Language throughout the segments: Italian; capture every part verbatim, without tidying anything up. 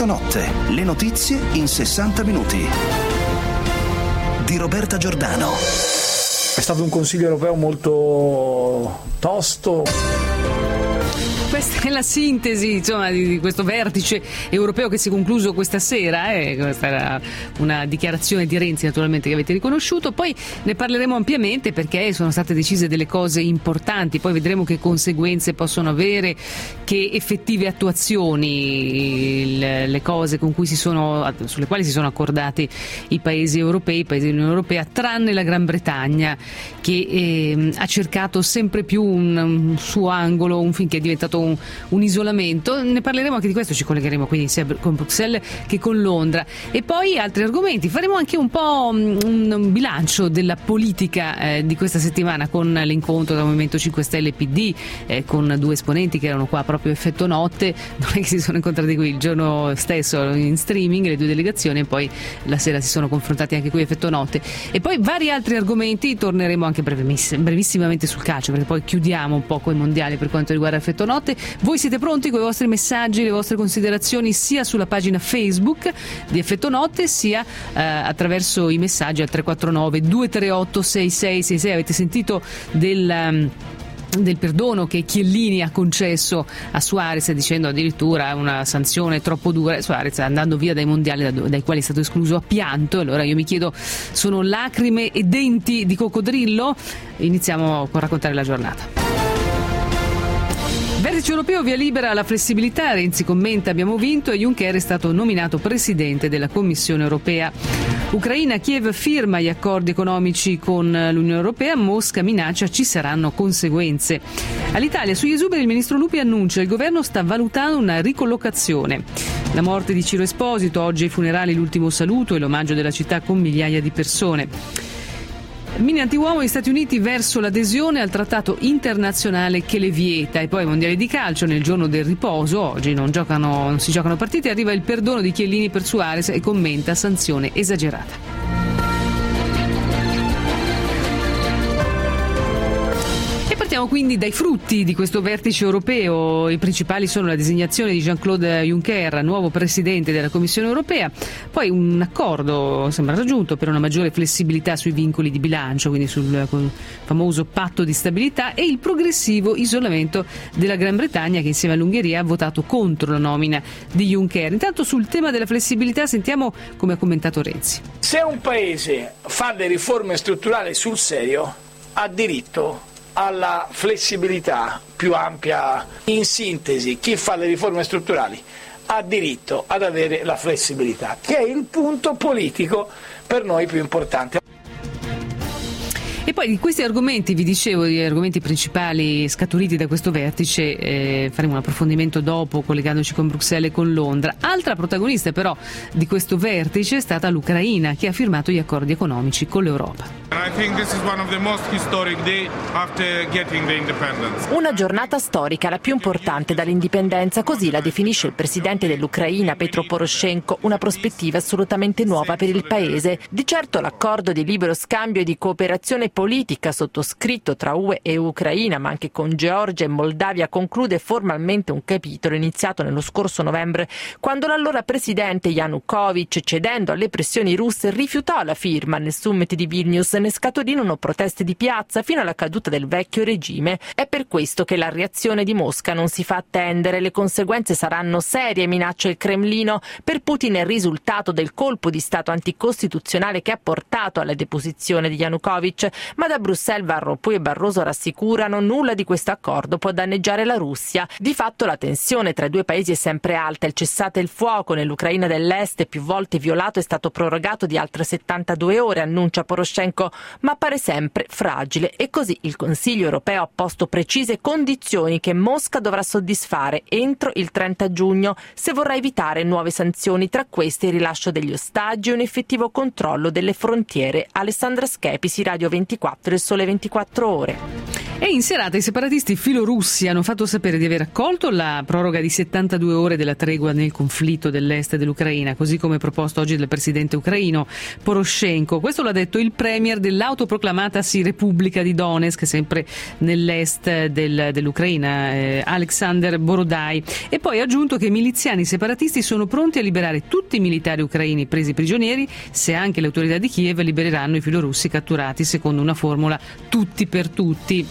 Effetto Notte, le notizie in sessanta minuti. Di Roberta Giordano. È stato un Consiglio europeo molto tosto. Questa è la sintesi, insomma, di questo vertice europeo che si è concluso questa sera. Eh. Questa era una dichiarazione di Renzi, naturalmente, che avete riconosciuto. Poi ne parleremo ampiamente perché sono state decise delle cose importanti. Poi vedremo che conseguenze possono avere, che effettive attuazioni il, le cose con cui si sono, sulle quali si sono accordati i paesi europei, i paesi dell'Unione Europea, tranne la Gran Bretagna, che eh, ha cercato sempre più un, un suo angolo, un finché è diventato un, un isolamento. Ne parleremo anche di questo, ci collegheremo quindi sia con Bruxelles che con Londra. E poi altri argomenti, faremo anche un po' un, un bilancio della politica eh, di questa settimana con l'incontro tra Movimento cinque Stelle e P D, eh, con due esponenti che erano qua proprio Effetto Notte. Non è che si sono incontrati qui il giorno stesso in streaming le due delegazioni, e poi la sera si sono confrontati anche qui Effetto Notte. E poi vari altri argomenti, torneremo anche breviss- brevissimamente sul calcio, perché poi chiudiamo un po' coi mondiali per quanto riguarda Effetto Notte. Voi siete pronti con i vostri messaggi, le vostre considerazioni, sia sulla pagina Facebook di Effetto Notte, sia eh, attraverso i messaggi al tre quattro nove due tre otto sei sei sei sei. Avete sentito del... Um, del perdono che Chiellini ha concesso a Suarez, dicendo addirittura una sanzione troppo dura. Suarez andando via dai mondiali dai quali è stato escluso a pianto. Allora io mi chiedo, sono lacrime e denti di coccodrillo? Iniziamo con raccontare la giornata. Vertice europeo, via libera alla flessibilità. Renzi commenta: abbiamo vinto, e Juncker è stato nominato presidente della Commissione europea. Ucraina, Kiev firma gli accordi economici con l'Unione Europea, Mosca minaccia ci saranno conseguenze. All'Italia, sugli esuberi il ministro Lupi annuncia il governo sta valutando una ricollocazione. La morte di Ciro Esposito, oggi ai funerali l'ultimo saluto e l'omaggio della città con migliaia di persone. Mini antiuomo gli Stati Uniti verso l'adesione al trattato internazionale che le vieta. E poi i mondiali di calcio, nel giorno del riposo, oggi non giocano, non si giocano partite, arriva il perdono di Chiellini per Suarez e commenta sanzione esagerata. Partiamo quindi dai frutti di questo vertice europeo. I principali sono la designazione di Jean-Claude Juncker, nuovo presidente della Commissione europea, poi un accordo sembra raggiunto per una maggiore flessibilità sui vincoli di bilancio, quindi sul famoso patto di stabilità, e il progressivo isolamento della Gran Bretagna, che insieme all'Ungheria ha votato contro la nomina di Juncker. Intanto sul tema della flessibilità sentiamo come ha commentato Renzi. Se un paese fa le riforme strutturali sul serio, ha diritto alla flessibilità più ampia. In sintesi, chi fa le riforme strutturali ha diritto ad avere la flessibilità, che è il punto politico per noi più importante. E poi di questi argomenti, vi dicevo, gli argomenti principali scaturiti da questo vertice, eh, faremo un approfondimento dopo, collegandoci con Bruxelles e con Londra. Altra protagonista però di questo vertice è stata l'Ucraina, che ha firmato gli accordi economici con l'Europa. Una giornata storica, la più importante dall'indipendenza, così la definisce il presidente dell'Ucraina Petro Poroshenko, una prospettiva assolutamente nuova per il paese. Di certo l'accordo di libero scambio e di cooperazione politica sottoscritto tra U E e Ucraina, ma anche con Georgia e Moldavia, conclude formalmente un capitolo iniziato nello scorso novembre, quando l'allora presidente Yanukovych, cedendo alle pressioni russe, rifiutò la firma nel summit di Vilnius. Ne scaturirono proteste di piazza fino alla caduta del vecchio regime. È per questo che la reazione di Mosca non si fa attendere. Le conseguenze saranno serie, minaccia il Cremlino. Per Putin è il risultato del colpo di stato anticostituzionale che ha portato alla deposizione di Yanukovych. Ma da Bruxelles Van Rompuy e Barroso rassicurano: nulla di questo accordo può danneggiare la Russia. Di fatto la tensione tra i due paesi è sempre alta. Il cessate il fuoco nell'Ucraina dell'Est, più volte violato, è stato prorogato di altre settantadue ore, annuncia Poroshenko, ma appare sempre fragile, e così il Consiglio europeo ha posto precise condizioni che Mosca dovrà soddisfare entro il trenta giugno se vorrà evitare nuove sanzioni, tra queste il rilascio degli ostaggi e un effettivo controllo delle frontiere. Alessandra Schepisi, Radio ventiquattro e Sole ventiquattro Ore. E in serata i separatisti filorussi hanno fatto sapere di aver accolto la proroga di settantadue ore della tregua nel conflitto dell'est dell'Ucraina, così come proposto oggi dal presidente ucraino Poroshenko. Questo l'ha detto il premier dell'autoproclamatasi Repubblica di Donetsk, sempre nell'est del, dell'Ucraina, eh, Alexander Borodai. E poi ha aggiunto che i miliziani separatisti sono pronti a liberare tutti i militari ucraini presi prigionieri se anche le autorità di Kiev libereranno i filorussi catturati secondo una formula tutti per tutti.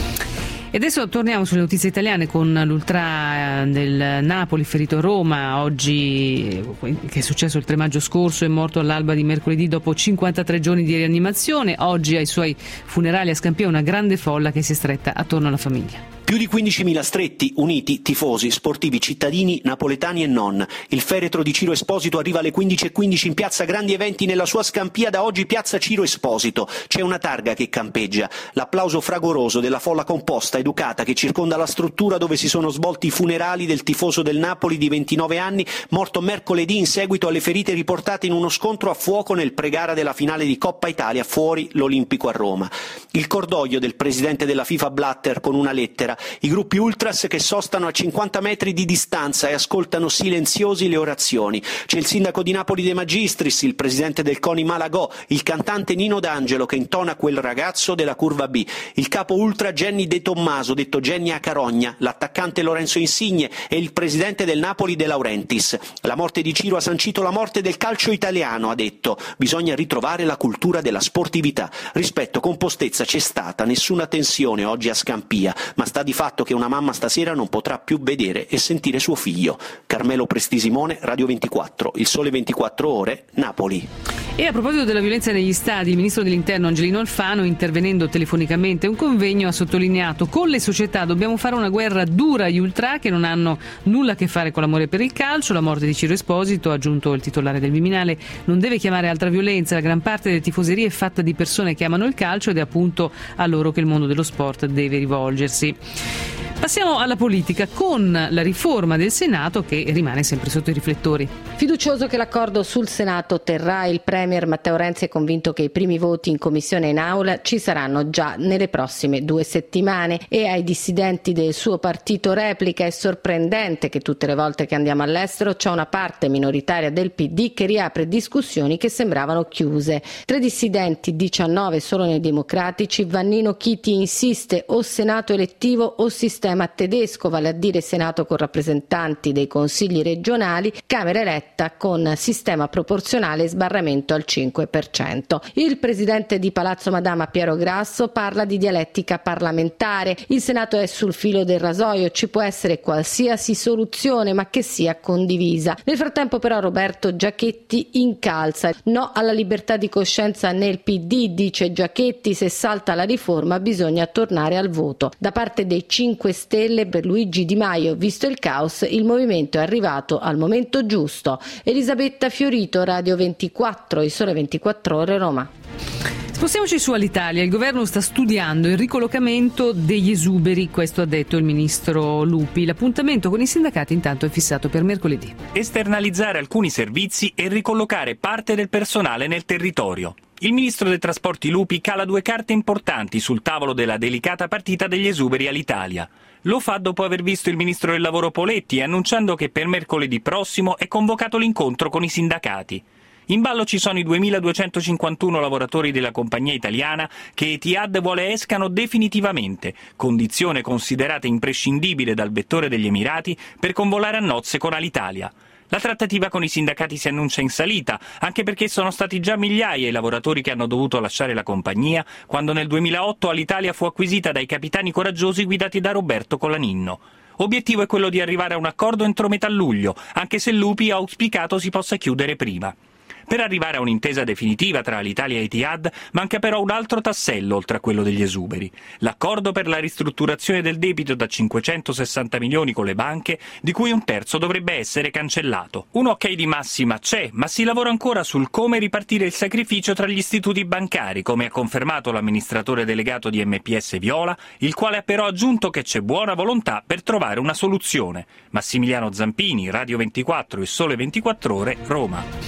E adesso torniamo sulle notizie italiane con l'ultra del Napoli ferito a Roma oggi, che è successo il tre maggio scorso, è morto all'alba di mercoledì dopo cinquantatré giorni di rianimazione. Oggi ai suoi funerali a Scampia una grande folla che si è stretta attorno alla famiglia. Più di quindicimila stretti, uniti, tifosi, sportivi, cittadini, napoletani e non. Il feretro di Ciro Esposito arriva alle quindici e quindici in piazza Grandi Eventi nella sua Scampia, da oggi piazza Ciro Esposito. C'è una targa che campeggia, l'applauso fragoroso della folla composta, educata, che circonda la struttura dove si sono svolti i funerali del tifoso del Napoli di ventinove anni, morto mercoledì in seguito alle ferite riportate in uno scontro a fuoco nel pre-gara della finale di Coppa Italia fuori l'Olimpico a Roma. Il cordoglio del presidente della FIFA Blatter con una lettera, i gruppi ultras che sostano a cinquanta metri di distanza e ascoltano silenziosi le orazioni. C'è il sindaco di Napoli De Magistris, il presidente del CONI Malagò, il cantante Nino D'Angelo che intona Quel ragazzo della curva B, il capo ultra Genny De Tommaso, detto Genny a Carogna, l'attaccante Lorenzo Insigne e il presidente del Napoli De Laurentiis. La morte di Ciro ha sancito la morte del calcio italiano, ha detto. Bisogna ritrovare la cultura della sportività. Rispetto, compostezza c'è stata, nessuna tensione oggi a Scampia, ma sta di fatto che una mamma stasera non potrà più vedere e sentire suo figlio. Carmelo Prestisimone, Radio ventiquattro, Il Sole ventiquattro Ore, Napoli. E a proposito della violenza negli stadi, il ministro dell'Interno Angelino Alfano, intervenendo telefonicamente a un convegno, ha sottolineato: con le società dobbiamo fare una guerra dura agli ultra che non hanno nulla a che fare con l'amore per il calcio. La morte di Ciro Esposito, ha aggiunto il titolare del Viminale, non deve chiamare altra violenza. La gran parte delle tifoserie è fatta di persone che amano il calcio ed è appunto a loro che il mondo dello sport deve rivolgersi. Passiamo alla politica con la riforma del Senato che rimane sempre sotto i riflettori. Fiducioso che l'accordo sul Senato terrà, il premier Matteo Renzi è convinto che i primi voti in commissione e in aula ci saranno già nelle prossime due settimane e ai dissidenti del suo partito replica: è sorprendente che tutte le volte che andiamo all'estero c'è una parte minoritaria del P D che riapre discussioni che sembravano chiuse. Tre dissidenti, diciannove solo nei democratici. Vannino Chiti insiste: o Senato elettivo o sistema tedesco, vale a dire Senato con rappresentanti dei consigli regionali, Camera eletta con sistema proporzionale e sbarramento al cinque per cento. Il presidente di Palazzo Madama Piero Grasso parla di dialettica parlamentare. Il Senato è sul filo del rasoio, ci può essere qualsiasi soluzione ma che sia condivisa. Nel frattempo però Roberto Giachetti incalza: no alla libertà di coscienza nel P D, dice Giachetti, se salta la riforma bisogna tornare al voto. Da parte dei cinque Stelle per Luigi Di Maio, visto il caos, il movimento è arrivato al momento giusto. Elisabetta Fiorito, Radio ventiquattro, Il Sole ventiquattro Ore, Roma. Spostiamoci su all'Italia. Il governo sta studiando il ricollocamento degli esuberi, questo ha detto il ministro Lupi. L'appuntamento con i sindacati intanto è fissato per mercoledì. Esternalizzare alcuni servizi e ricollocare parte del personale nel territorio. Il ministro dei trasporti Lupi cala due carte importanti sul tavolo della delicata partita degli esuberi all'Italia. Lo fa dopo aver visto il ministro del lavoro Poletti, annunciando che per mercoledì prossimo è convocato l'incontro con i sindacati. In ballo ci sono i duemiladuecentocinquantuno lavoratori della compagnia italiana che Etihad vuole escano definitivamente, condizione considerata imprescindibile dal vettore degli Emirati per convolare a nozze con Alitalia. La trattativa con i sindacati si annuncia in salita, anche perché sono stati già migliaia i lavoratori che hanno dovuto lasciare la compagnia quando nel duemilaotto Alitalia fu acquisita dai capitani coraggiosi guidati da Roberto Colaninno. Obiettivo è quello di arrivare a un accordo entro metà luglio, anche se Lupi ha auspicato si possa chiudere prima. Per arrivare a un'intesa definitiva tra Alitalia e Etihad manca però un altro tassello oltre a quello degli esuberi: l'accordo per la ristrutturazione del debito da cinquecentosessanta milioni con le banche, di cui un terzo dovrebbe essere cancellato. Un ok di massima c'è, ma si lavora ancora sul come ripartire il sacrificio tra gli istituti bancari, come ha confermato l'amministratore delegato di M P S Viola, il quale ha però aggiunto che c'è buona volontà per trovare una soluzione. Massimiliano Zampini, Radio ventiquattro, Il Sole ventiquattro Ore, Roma.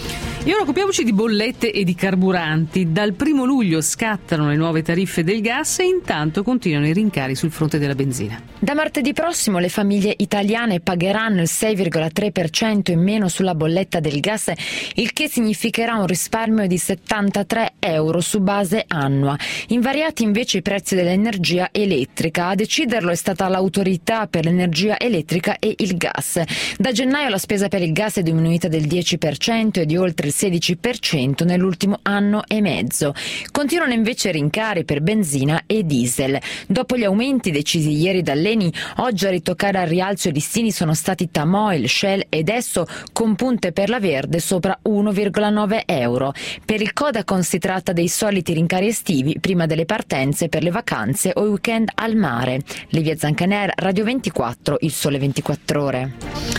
E ora occupiamoci di bollette e di carburanti. Dal primo luglio scattano le nuove tariffe del gas e intanto continuano i rincari sul fronte della benzina. Da martedì prossimo le famiglie italiane pagheranno il sei virgola tre per cento in meno sulla bolletta del gas, il che significherà un risparmio di settantatré euro su base annua. Invariati invece i prezzi dell'energia elettrica. A deciderlo è stata l'autorità per l'energia elettrica e il gas. Da gennaio la spesa per il gas è diminuita del dieci per cento e di oltre il sedici per cento nell'ultimo anno e mezzo. Continuano invece rincari per benzina e diesel. Dopo gli aumenti decisi ieri dall'Eni, oggi a ritoccare al rialzo i listini sono stati Tamoil, Shell ed Esso, con punte per la Verde sopra uno virgola nove euro. Per il Codacons si tratta dei soliti rincari estivi prima delle partenze per le vacanze o i weekend al mare. Livia Zancaner, Radio ventiquattro, Il Sole ventiquattro Ore.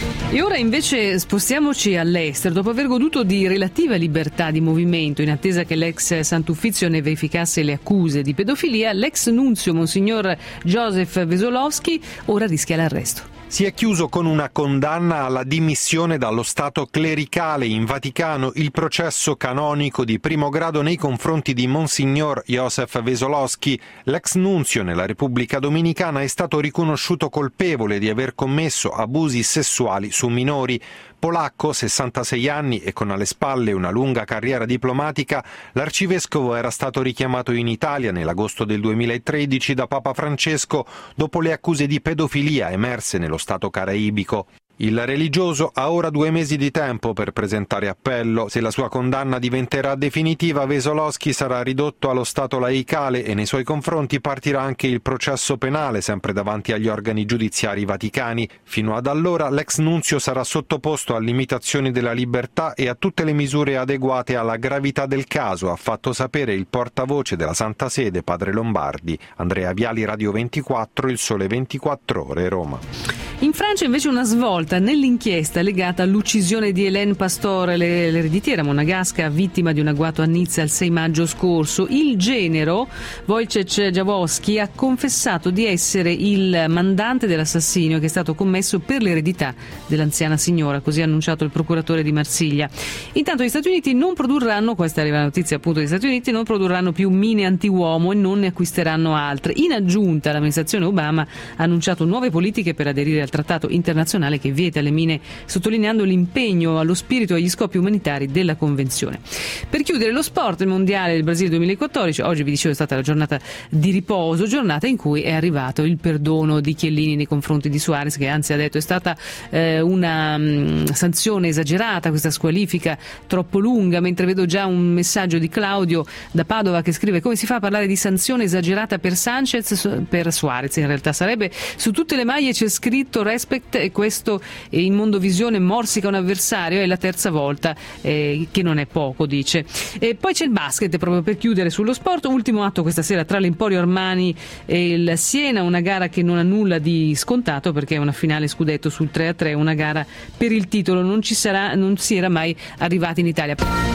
E ora invece spostiamoci all'estero. Dopo aver goduto di relativa libertà di movimento in attesa che l'ex Sant'Uffizio ne verificasse le accuse di pedofilia, l'ex nunzio Monsignor Joseph Wesolowski ora rischia l'arresto. Si è chiuso con una condanna alla dimissione dallo stato clericale in Vaticano il processo canonico di primo grado nei confronti di Monsignor Joseph Wesolowski. L'ex nunzio nella Repubblica Dominicana è stato riconosciuto colpevole di aver commesso abusi sessuali su minori. Polacco, sessantasei anni e con alle spalle una lunga carriera diplomatica, l'arcivescovo era stato richiamato in Italia nell'agosto del duemilatredici da Papa Francesco dopo le accuse di pedofilia emerse nello Stato caraibico. Il religioso ha ora due mesi di tempo per presentare appello. Se la sua condanna diventerà definitiva, Wesolowski sarà ridotto allo stato laicale e nei suoi confronti partirà anche il processo penale, sempre davanti agli organi giudiziari vaticani. Fino ad allora l'ex nunzio sarà sottoposto a limitazioni della libertà e a tutte le misure adeguate alla gravità del caso, ha fatto sapere il portavoce della Santa Sede, padre Lombardi. Andrea Viali, Radio ventiquattro, Il Sole ventiquattro Ore, Roma. In Francia invece una svolta nell'inchiesta legata all'uccisione di Hélène Pastore, l'ereditiera monegasca vittima di un agguato a Nizza il sei maggio scorso. Il genero, Wojciech Jaworski, ha confessato di essere il mandante dell'assassinio che è stato commesso per l'eredità dell'anziana signora, così ha annunciato il procuratore di Marsiglia. Intanto gli Stati Uniti non produrranno, questa arriva la notizia appunto degli Stati Uniti, non produrranno più mine antiuomo e non ne acquisteranno altre. In aggiunta l'amministrazione Obama ha annunciato nuove politiche per aderire al trattato internazionale che vieta le mine, sottolineando l'impegno allo spirito e agli scopi umanitari della Convenzione. Per chiudere lo sport, il mondiale del Brasile duemilaquattordici, oggi vi dicevo è stata la giornata di riposo, giornata in cui è arrivato il perdono di Chiellini nei confronti di Suarez, che anzi ha detto è stata eh, una mh, sanzione esagerata, questa squalifica troppo lunga, mentre vedo già un messaggio di Claudio da Padova che scrive: come si fa a parlare di sanzione esagerata per Sanchez, per Suarez? In realtà sarebbe su tutte le maglie c'è scritto respect, e questo in Mondovisione morsica un avversario, è la terza volta, eh, che non è poco, dice. E poi c'è il basket, proprio per chiudere sullo sport, ultimo atto questa sera tra l'Emporio Armani e il Siena, una gara che non ha nulla di scontato perché è una finale scudetto sul tre a tre, una gara per il titolo, non ci sarà, non si era mai arrivati in Italia.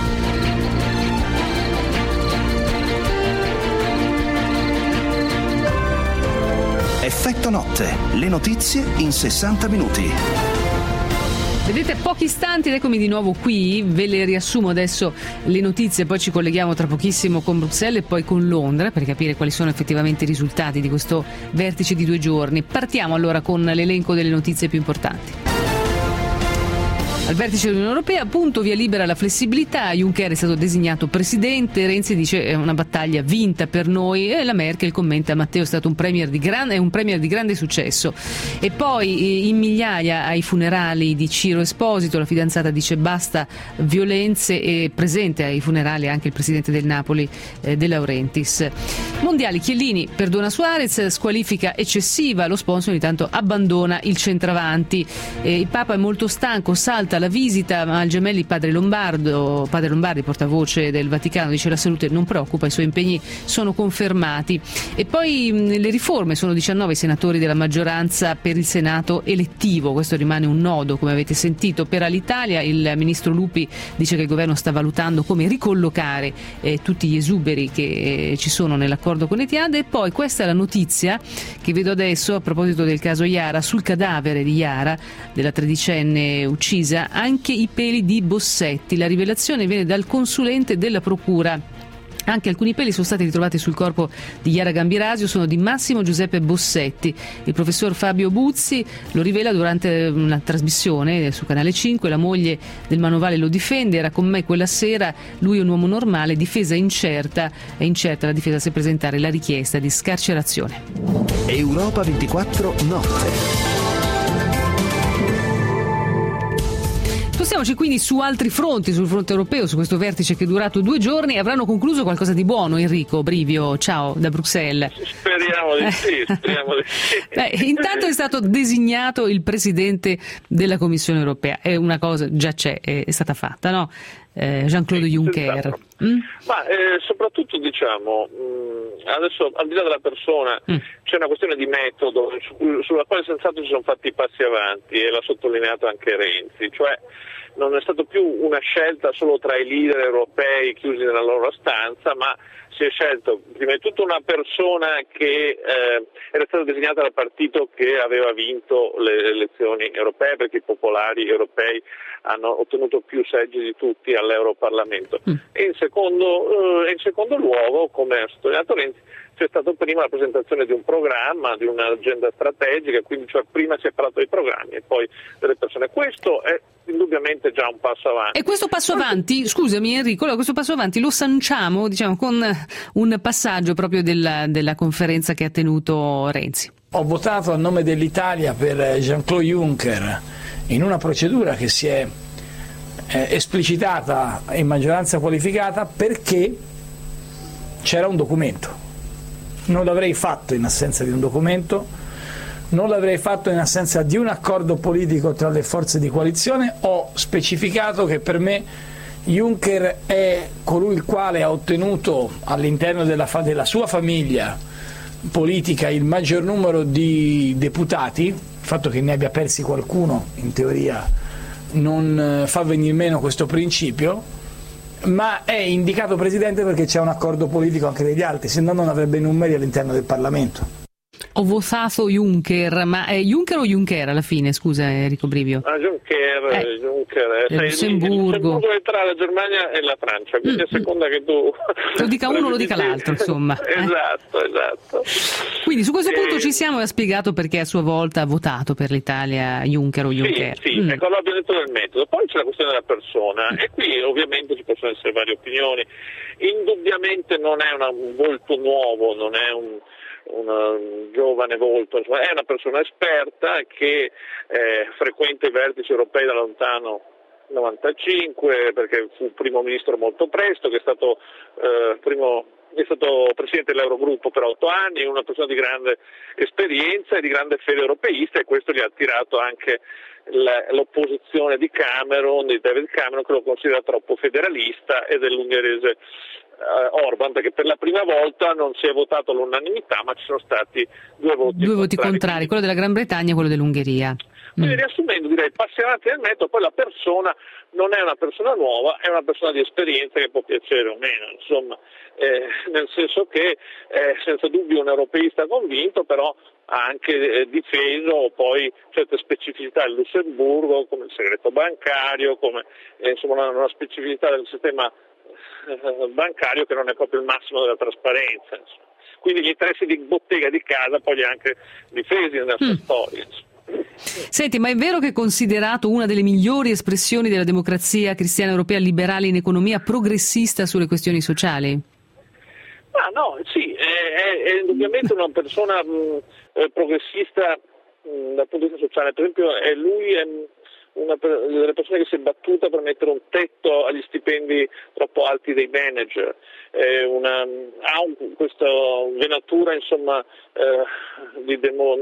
Effetto notte, le notizie in sessanta minuti. Vedete, pochi istanti ed eccomi di nuovo qui, ve le riassumo adesso le notizie, poi ci colleghiamo tra pochissimo con Bruxelles e poi con Londra per capire quali sono effettivamente i risultati di questo vertice di due giorni. Partiamo allora con l'elenco delle notizie più importanti. Al vertice dell'Unione Europea, appunto, via libera alla flessibilità, Juncker è stato designato presidente, Renzi dice è una battaglia vinta per noi e la Merkel commenta: Matteo è stato un premier di grande, è un premier di grande successo. E poi in migliaia ai funerali di Ciro Esposito, la fidanzata dice basta violenze, e presente ai funerali anche il presidente del Napoli, eh, De Laurentiis. Mondiali, Chiellini perdona Suarez, squalifica eccessiva, lo sponsor intanto abbandona il centravanti. Eh, il Papa è molto stanco, salta la visita al Gemelli padre Lombardo, padre Lombardi, portavoce del Vaticano, dice la salute non preoccupa, i suoi impegni sono confermati. E poi mh, le riforme, sono diciannove i senatori della maggioranza per il Senato elettivo, questo rimane un nodo come avete sentito. Per Alitalia il ministro Lupi dice che il governo sta valutando come ricollocare eh, tutti gli esuberi che eh, ci sono nell'accordo con Etihad. E poi questa è la notizia che vedo adesso a proposito del caso Yara, sul cadavere di Yara, della tredicenne uccisa Italia anche i peli di Bossetti. La rivelazione viene dal consulente della procura. Anche alcuni peli sono stati ritrovati sul corpo di Chiara Gambirasio, sono di Massimo Giuseppe Bossetti. Il professor Fabio Buzzi lo rivela durante una trasmissione su Canale cinque, la moglie del manovale lo difende, era con me quella sera, lui è un uomo normale, difesa incerta, è incerta la difesa se presentare la richiesta di scarcerazione. Europa ventiquattro notte. Spostiamoci quindi su altri fronti, sul fronte europeo, su questo vertice che è durato due giorni. Avranno concluso qualcosa di buono, Enrico Brivio, ciao, da Bruxelles. Speriamo di sì, speriamo di sì. Beh, intanto è stato designato il Presidente della Commissione Europea, è una cosa, già c'è, è, è stata fatta, no? Eh, Jean-Claude sì, Juncker. Mm? Ma eh, soprattutto diciamo, mh, adesso al di là della persona mm. c'è una questione di metodo su, sulla quale senz'altro ci sono fatti i passi avanti e l'ha sottolineato anche Renzi, cioè non è stato più una scelta solo tra i leader europei chiusi nella loro stanza, ma si è scelto prima di tutto una persona che eh, era stata designata dal partito che aveva vinto le elezioni europee, perché i popolari europei hanno ottenuto più seggi di tutti all'Europarlamento. Mm. E in secondo, eh, in secondo luogo, come ha sottolineato Renzi, c'è stato prima la presentazione di un programma, di un'agenda strategica, quindi cioè prima si è parlato dei programmi e poi delle persone. Questo è indubbiamente già un passo avanti. E questo passo avanti, scusami Enrico, questo passo avanti lo sanciamo, diciamo, con un passaggio proprio della, della conferenza che ha tenuto Renzi. Ho votato a nome dell'Italia per Jean-Claude Juncker in una procedura che si è eh, esplicitata in maggioranza qualificata perché c'era un documento. Non l'avrei fatto in assenza di un documento, non l'avrei fatto in assenza di un accordo politico tra le forze di coalizione. Ho specificato che per me Juncker è colui il quale ha ottenuto all'interno della, fa- della sua famiglia politica il maggior numero di deputati. Il fatto che ne abbia persi qualcuno in teoria non fa venire meno questo principio, ma è indicato presidente perché c'è un accordo politico anche degli altri, se no non avrebbe numeri all'interno del Parlamento. Ho votato Juncker, ma è Juncker o Juncker alla fine, scusa Enrico Brivio? Ah, Juncker, eh, Juncker, eh, Lussemburgo. è tra la Germania e la Francia, quindi mm, a seconda che tu... Lo dica uno, lo dica l'altro, insomma. Esatto, eh. esatto. Quindi su questo e... punto ci siamo e ha spiegato perché a sua volta ha votato per l'Italia Juncker o Juncker. Sì, sì, mm. ecco, l'abbiamo detto del metodo. Poi c'è la questione della persona mm. e qui ovviamente ci possono essere varie opinioni. Indubbiamente non è una, un volto nuovo, non è un... un giovane volto, insomma, è una persona esperta che eh, frequenta i vertici europei da lontano novantacinque, perché fu primo ministro molto presto, che è stato eh, primo è stato presidente dell'Eurogruppo per otto anni, una persona di grande esperienza e di grande fede europeista, e questo gli ha attirato anche l'opposizione di Cameron, di David Cameron, che lo considera troppo federalista, e dell'ungherese uh, Orban, perché per la prima volta non si è votato all'unanimità, ma ci sono stati due voti due voti contrari, contrari, quello della Gran Bretagna e quello dell'Ungheria. Quindi mm. riassumendo, direi passi avanti nel metodo. Poi la persona non è una persona nuova, è una persona di esperienza che può piacere o meno, insomma, eh, nel senso che è senza dubbio un europeista convinto, però ha anche eh, difeso poi certe specificità del Lussemburgo, come il segreto bancario, come eh, insomma una, una specificità del sistema eh, bancario che non è proprio il massimo della trasparenza, insomma. Quindi gli interessi di bottega di casa poi li ha anche difesi nella sua mm. storia, insomma. Senti, ma è vero che è considerato una delle migliori espressioni della democrazia cristiana europea liberale in economia, progressista sulle questioni sociali? Ah, no, sì, è, è, è indubbiamente una persona mh, progressista mh, dal punto di vista sociale. Per esempio, è lui è una delle persone che si è battuta per mettere un tetto agli stipendi troppo alti dei manager. È una, ha un, questa venatura, insomma, eh, di demo,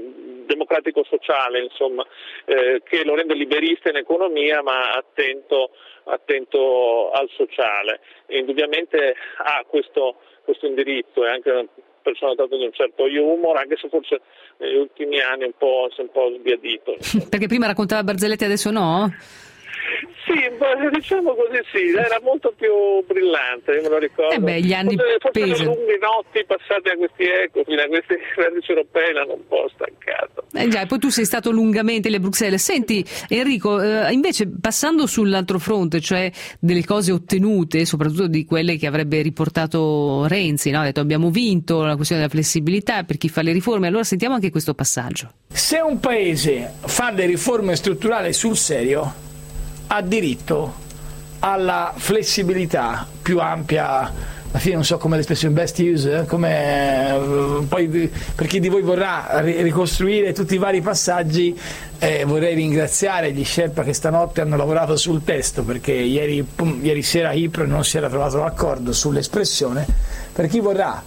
democratico-sociale, insomma, eh, che lo rende liberista in economia, ma attento, attento al sociale. E indubbiamente ha questo questo indirizzo, è anche una persona dotata di un certo humor, anche se forse negli ultimi anni un po', si è un po' sbiadito. Perché prima raccontava barzellette, adesso no? Sì, diciamo così, sì, era molto più brillante, io me lo ricordo. Eh beh, gli anni forse, forse pesano. le lunghe notti passate a questi Ecofin, a questi vertici europei l'hanno un po' stancato. Eh già, e poi tu sei stato lungamente lì a Bruxelles. Senti Enrico, eh, invece passando sull'altro fronte, cioè delle cose ottenute, soprattutto di quelle che avrebbe riportato Renzi, no? Ha detto abbiamo vinto la questione della flessibilità per chi fa le riforme, allora sentiamo anche questo passaggio. Se un paese fa le riforme strutturali sul serio ha diritto alla flessibilità più ampia, alla fine non so come l'espressione best use, come poi per chi di voi vorrà ricostruire tutti i vari passaggi, eh, vorrei ringraziare gli Sherpa che stanotte hanno lavorato sul testo, perché ieri, pum, ieri sera a Ypres non si era trovato l'accordo sull'espressione. Per chi vorrà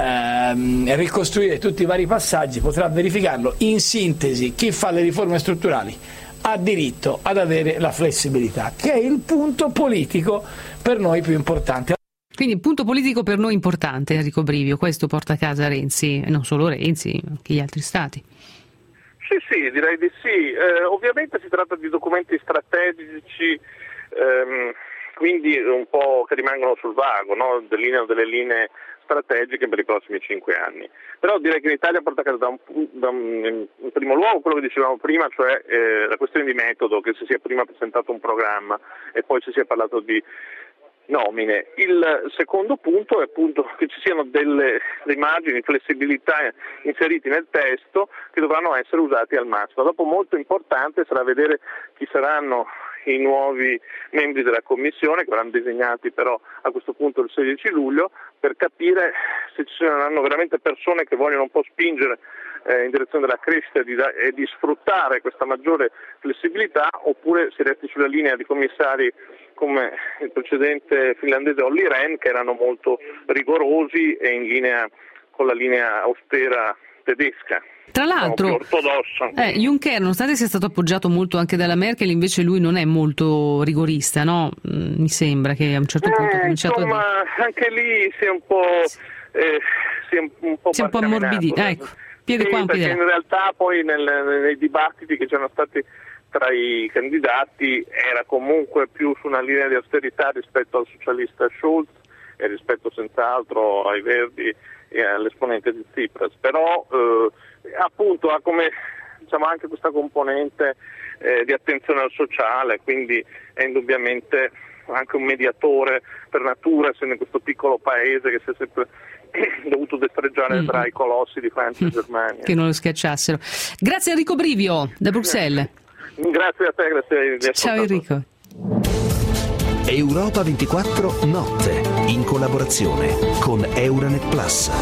ehm, ricostruire tutti i vari passaggi potrà verificarlo. In sintesi, chi fa le riforme strutturali ha diritto ad avere la flessibilità, che è il punto politico per noi più importante. Quindi punto politico per noi importante, Enrico Brivio, questo porta a casa Renzi, e non solo Renzi, anche gli altri stati. Sì, sì, direi di sì. Eh, ovviamente si tratta di documenti strategici, ehm, quindi un po' che rimangono sul vago, no? Delineano delle linee strategiche per i prossimi cinque anni. Però direi che l'Italia porta a casa da un, da un, in primo luogo quello che dicevamo prima, cioè eh, la questione di metodo, che si sia prima presentato un programma e poi si sia parlato di nomine. Il secondo punto è appunto che ci siano delle, dei margini, flessibilità inseriti nel testo che dovranno essere usati al massimo. Dopo molto importante sarà vedere chi saranno i nuovi membri della Commissione, che verranno designati però a questo punto il sedici luglio, per capire se ci saranno veramente persone che vogliono un po' spingere eh, in direzione della crescita e di, da- e di sfruttare questa maggiore flessibilità, oppure si resti sulla linea di commissari come il precedente finlandese Olli Rehn, che erano molto rigorosi e in linea con la linea austera tedesca. Tra l'altro, eh, Juncker, nonostante sia stato appoggiato molto anche dalla Merkel, invece lui non è molto rigorista, no? Mm, mi sembra che a un certo punto eh, ha cominciato insomma, a dire... anche lì si è un po', eh, si è un po', si è un po' ammorbidito, ecco, piede sì, qua, un piede perché là. in realtà poi nel, nei dibattiti che c'erano stati tra i candidati era comunque più su una linea di austerità rispetto al socialista Schulz e rispetto senz'altro ai Verdi e all'esponente di Tsipras, però eh, appunto ha come, diciamo, anche questa componente eh, di attenzione al sociale, quindi è indubbiamente anche un mediatore per natura, essendo in questo piccolo paese che si è sempre dovuto destreggiare mm. tra i colossi di Francia mm. e Germania. Che non lo schiacciassero. Grazie Enrico Brivio da Bruxelles. Grazie a te, grazie di Ciao Enrico. Europa ventiquattro Notte, in collaborazione con Euranet Plus.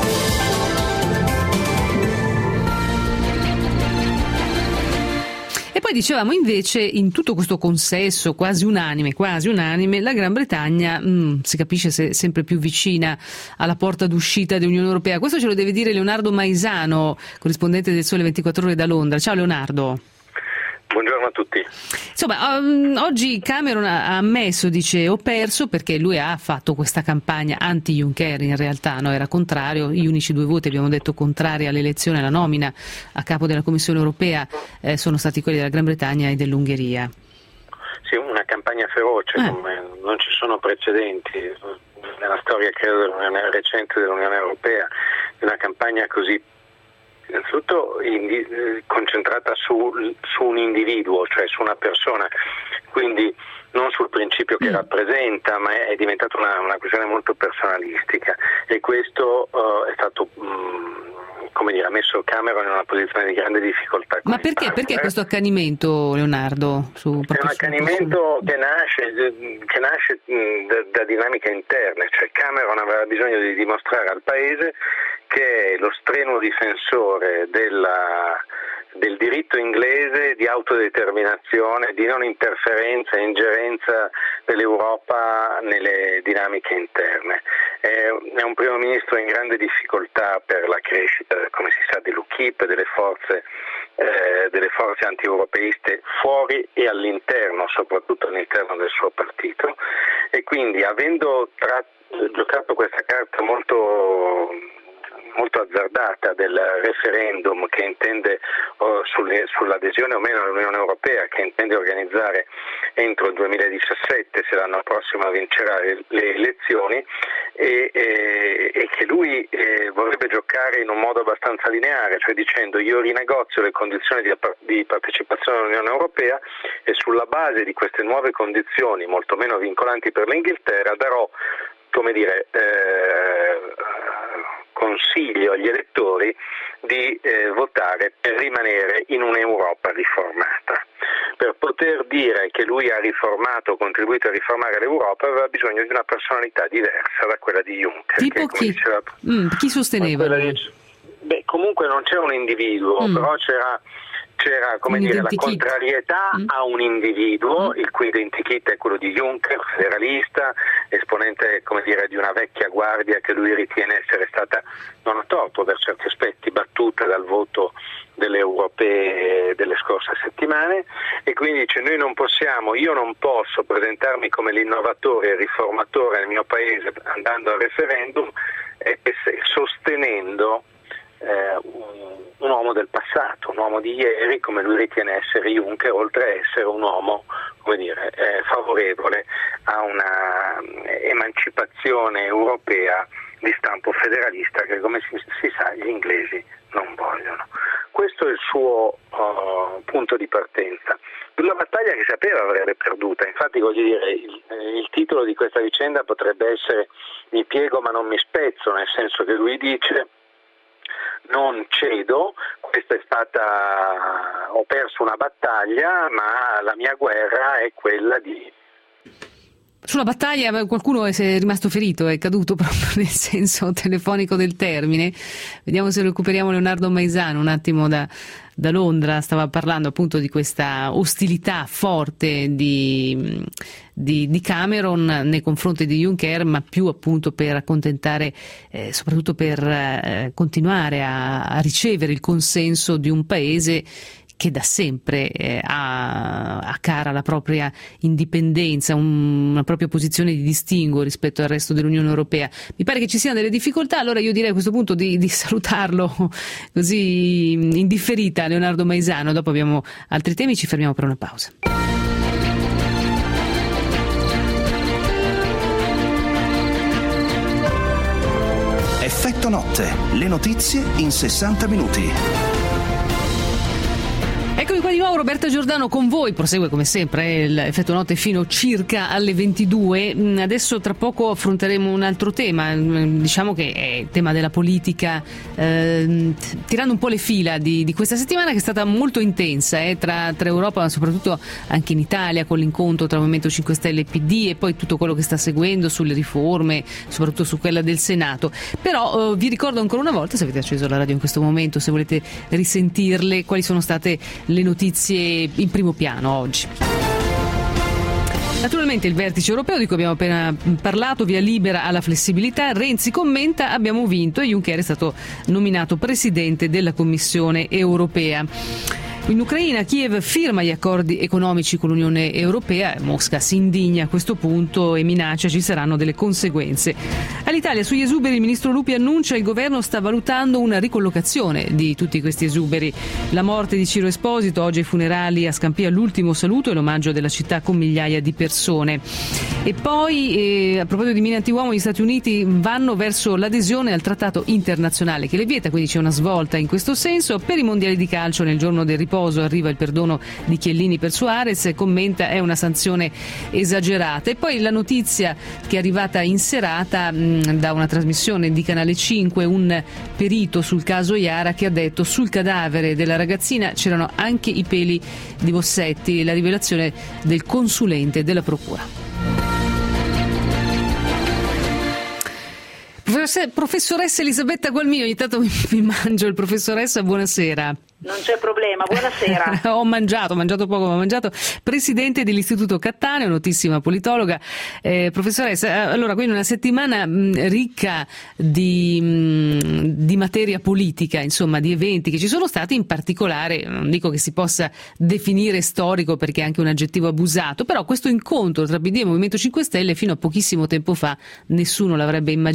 E poi dicevamo invece, in tutto questo consesso quasi unanime, quasi unanime, la Gran Bretagna mh, si capisce se sempre più vicina alla porta d'uscita dell'Unione Europea. Questo ce lo deve dire Leonardo Maisano, corrispondente del Sole ventiquattro Ore da Londra. Ciao Leonardo. Buongiorno a tutti. Insomma, um, oggi Cameron ha ammesso, dice, ho perso, perché lui ha fatto questa campagna anti-Juncker, in realtà no, era contrario, gli unici due voti, abbiamo detto, contrari all'elezione, alla nomina a capo della Commissione Europea eh, sono stati quelli della Gran Bretagna e dell'Ungheria. Sì, una campagna feroce, eh. come non ci sono precedenti nella storia, credo, dell'Unione, recente dell'Unione Europea, una campagna così innanzitutto indi- concentrata su, su un individuo, cioè su una persona, quindi non sul principio che rappresenta, ma è, è diventata una, una questione molto personalistica, e questo uh, è stato um, come dire, ha messo Cameron in una posizione di grande difficoltà. Ma perché, perché questo accanimento, Leonardo? Su, è un accanimento che nasce, che nasce da, da dinamiche interne, cioè Cameron aveva bisogno di dimostrare al Paese che è lo strenuo difensore della, del diritto inglese di autodeterminazione, di non interferenza e ingerenza dell'Europa nelle dinamiche interne. È, è un primo ministro in grande difficoltà per la crescita, come si sa, dell'U K I P, delle forze, eh, delle forze anti-europeiste fuori e all'interno, soprattutto all'interno del suo partito, e quindi avendo tra, giocato questa carta molto molto azzardata data del referendum che intende oh, sulle, sull'adesione o meno all'Unione Europea, che intende organizzare entro il duemiladiciassette, se l'anno prossimo vincerà le, le elezioni, e, e, e che lui eh, vorrebbe giocare in un modo abbastanza lineare, cioè dicendo: io rinegozio le condizioni di, di partecipazione all'Unione Europea e sulla base di queste nuove condizioni molto meno vincolanti per l'Inghilterra darò, come dire, eh, consiglio agli elettori di eh, votare per rimanere in un'Europa riformata. Per poter dire che lui ha riformato, contribuito a riformare l'Europa, aveva bisogno di una personalità diversa da quella di Juncker. Tipo che, chi? Diceva, mm, chi sosteneva? Di, beh, comunque non c'era un individuo, mm. però c'era c'era come dire, la contrarietà mm. a un individuo, mm. il cui identikit è quello di Juncker, federalista, esponente, come dire, di una vecchia guardia che lui ritiene essere stata, non a torto per certi aspetti, battuta dal voto delle europee delle scorse settimane, e quindi dice: noi non possiamo, io non posso presentarmi come l'innovatore e il riformatore nel mio paese andando al referendum e, e sostenendo eh, un, un uomo del passato, un uomo di ieri, come lui ritiene essere Juncker, oltre a essere un uomo, come dire, eh, favorevole a una emancipazione europea di stampo federalista che, come si, si sa, gli inglesi non vogliono. Questo è il suo uh, punto di partenza. Una battaglia che sapeva avrebbe perduta, infatti, voglio dire, il, il titolo di questa vicenda potrebbe essere "Mi piego ma non mi spezzo", nel senso che lui dice: non cedo, questa è stata, ho perso una battaglia, ma la mia guerra è quella di... Sulla battaglia qualcuno è rimasto ferito, è caduto proprio nel senso telefonico del termine. Vediamo se recuperiamo Leonardo Maisano un attimo da, da Londra. Stava parlando appunto di questa ostilità forte di, di, di Cameron nei confronti di Juncker, ma più appunto per accontentare, eh, soprattutto per eh, continuare a, a ricevere il consenso di un paese che da sempre eh, ha a cara la propria indipendenza, un, una propria posizione di distinguo rispetto al resto dell'Unione Europea. Mi pare che ci siano delle difficoltà, allora io direi a questo punto di, di salutarlo così in differita, Leonardo Maisano. Dopo abbiamo altri temi, ci fermiamo per una pausa. Effetto notte, le notizie in sessanta minuti. Eccomi qua di nuovo, Roberta Giordano con voi. Prosegue come sempre l'Effetto Notte fino circa alle ventidue. Adesso tra poco affronteremo un altro tema, diciamo che è il tema della politica, eh, tirando un po' le fila di, di questa settimana, che è stata molto intensa eh, tra, tra Europa, ma soprattutto anche in Italia, con l'incontro tra Movimento cinque Stelle e P D, e poi tutto quello che sta seguendo sulle riforme, soprattutto su quella del Senato. Però eh, vi ricordo ancora una volta, se avete acceso la radio in questo momento, se volete risentirle, quali sono state le notizie in primo piano oggi. Naturalmente il vertice europeo di cui abbiamo appena parlato, via libera alla flessibilità. Renzi commenta: abbiamo vinto, e Juncker è stato nominato presidente della Commissione europea. In Ucraina, Kiev firma gli accordi economici con l'Unione Europea. Mosca si indigna a questo punto e minaccia ci saranno delle conseguenze. All'Italia, sugli esuberi, il ministro Lupi annuncia che il governo sta valutando una ricollocazione di tutti questi esuberi. La morte di Ciro Esposito, oggi ai funerali a Scampia, l'ultimo saluto e l'omaggio della città con migliaia di persone. E poi, eh, a proposito di mine antiuomo, gli Stati Uniti vanno verso l'adesione al trattato internazionale che le vieta, quindi c'è una svolta in questo senso. Per i mondiali di calcio, nel giorno del riposo arriva il perdono di Chiellini per Suarez, commenta: è una sanzione esagerata. E poi la notizia che è arrivata in serata mh, da una trasmissione di Canale cinque, un perito sul caso Iara che ha detto: sul cadavere della ragazzina c'erano anche i peli di Bossetti, la rivelazione del consulente della procura. Professoressa Elisabetta Gualmini, ogni tanto mi, mi mangio il professoressa, buonasera. Non c'è problema, buonasera. ho mangiato, ho mangiato poco, ma ho mangiato. Presidente dell'Istituto Cattaneo, notissima politologa. Eh, professoressa, allora, quindi una settimana mh, ricca di, mh, di materia politica, insomma, di eventi che ci sono stati, in particolare, non dico che si possa definire storico perché è anche un aggettivo abusato, però questo incontro tra P D e Movimento cinque Stelle fino a pochissimo tempo fa nessuno l'avrebbe immaginato.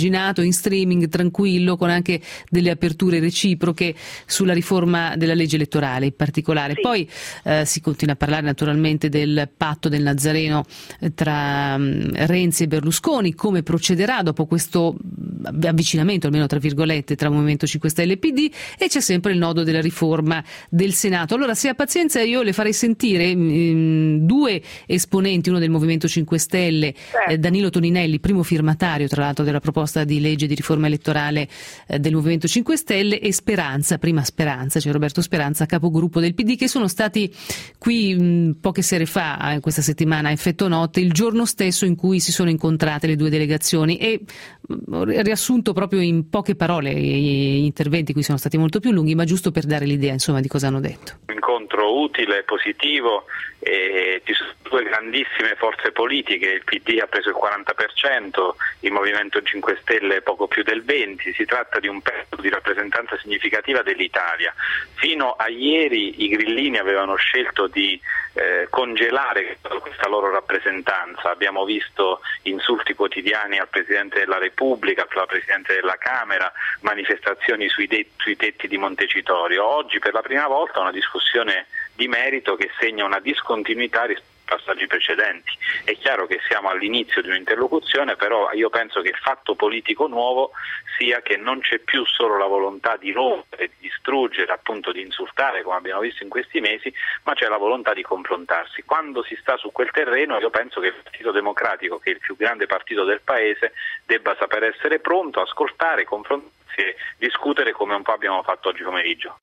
in streaming tranquillo, con anche delle aperture reciproche sulla riforma della legge elettorale in particolare. Sì. Poi eh, si continua a parlare naturalmente del patto del Nazareno tra um, Renzi e Berlusconi, come procederà dopo questo avvicinamento, almeno tra virgolette, tra Movimento cinque Stelle e P D, e c'è sempre il nodo della riforma del Senato. Allora, se ha pazienza, io le farei sentire mh, due esponenti, uno del Movimento cinque Stelle, eh, Danilo Toninelli, primo firmatario tra l'altro della proposta di legge di riforma elettorale eh, del Movimento cinque Stelle, e Speranza, prima Speranza, cioè Roberto Speranza, capogruppo del P D, che sono stati qui mh, poche sere fa, eh, questa settimana a effetto notte, il giorno stesso in cui si sono incontrate le due delegazioni, e mh, riassunto proprio in poche parole, gli interventi qui sono stati molto più lunghi, ma giusto per dare l'idea insomma di cosa hanno detto. Un incontro utile, positivo, e ci sono due grandissime forze politiche, il P D ha preso il quaranta per cento, il Movimento cinque Stelle poco più del venti per cento, si tratta di un pezzo di rappresentanza significativa dell'Italia. Fino a ieri i grillini avevano scelto di eh, congelare questa loro rappresentanza, abbiamo visto insulti quotidiani al Presidente della Repubblica, al Presidente della Camera, manifestazioni sui, de- sui tetti di Montecitorio. Oggi per la prima volta una discussione di merito che segna una discontinuità rispetto ai passaggi precedenti. È chiaro che siamo all'inizio di un'interlocuzione, però io penso che il fatto politico nuovo sia che non c'è più solo la volontà di rompere, di distruggere, appunto di insultare, come abbiamo visto in questi mesi, ma c'è la volontà di confrontarsi. Quando si sta su quel terreno, io penso che il Partito Democratico, che è il più grande partito del Paese, debba saper essere pronto, ascoltare, confrontarsi e discutere, come un po' abbiamo fatto oggi pomeriggio.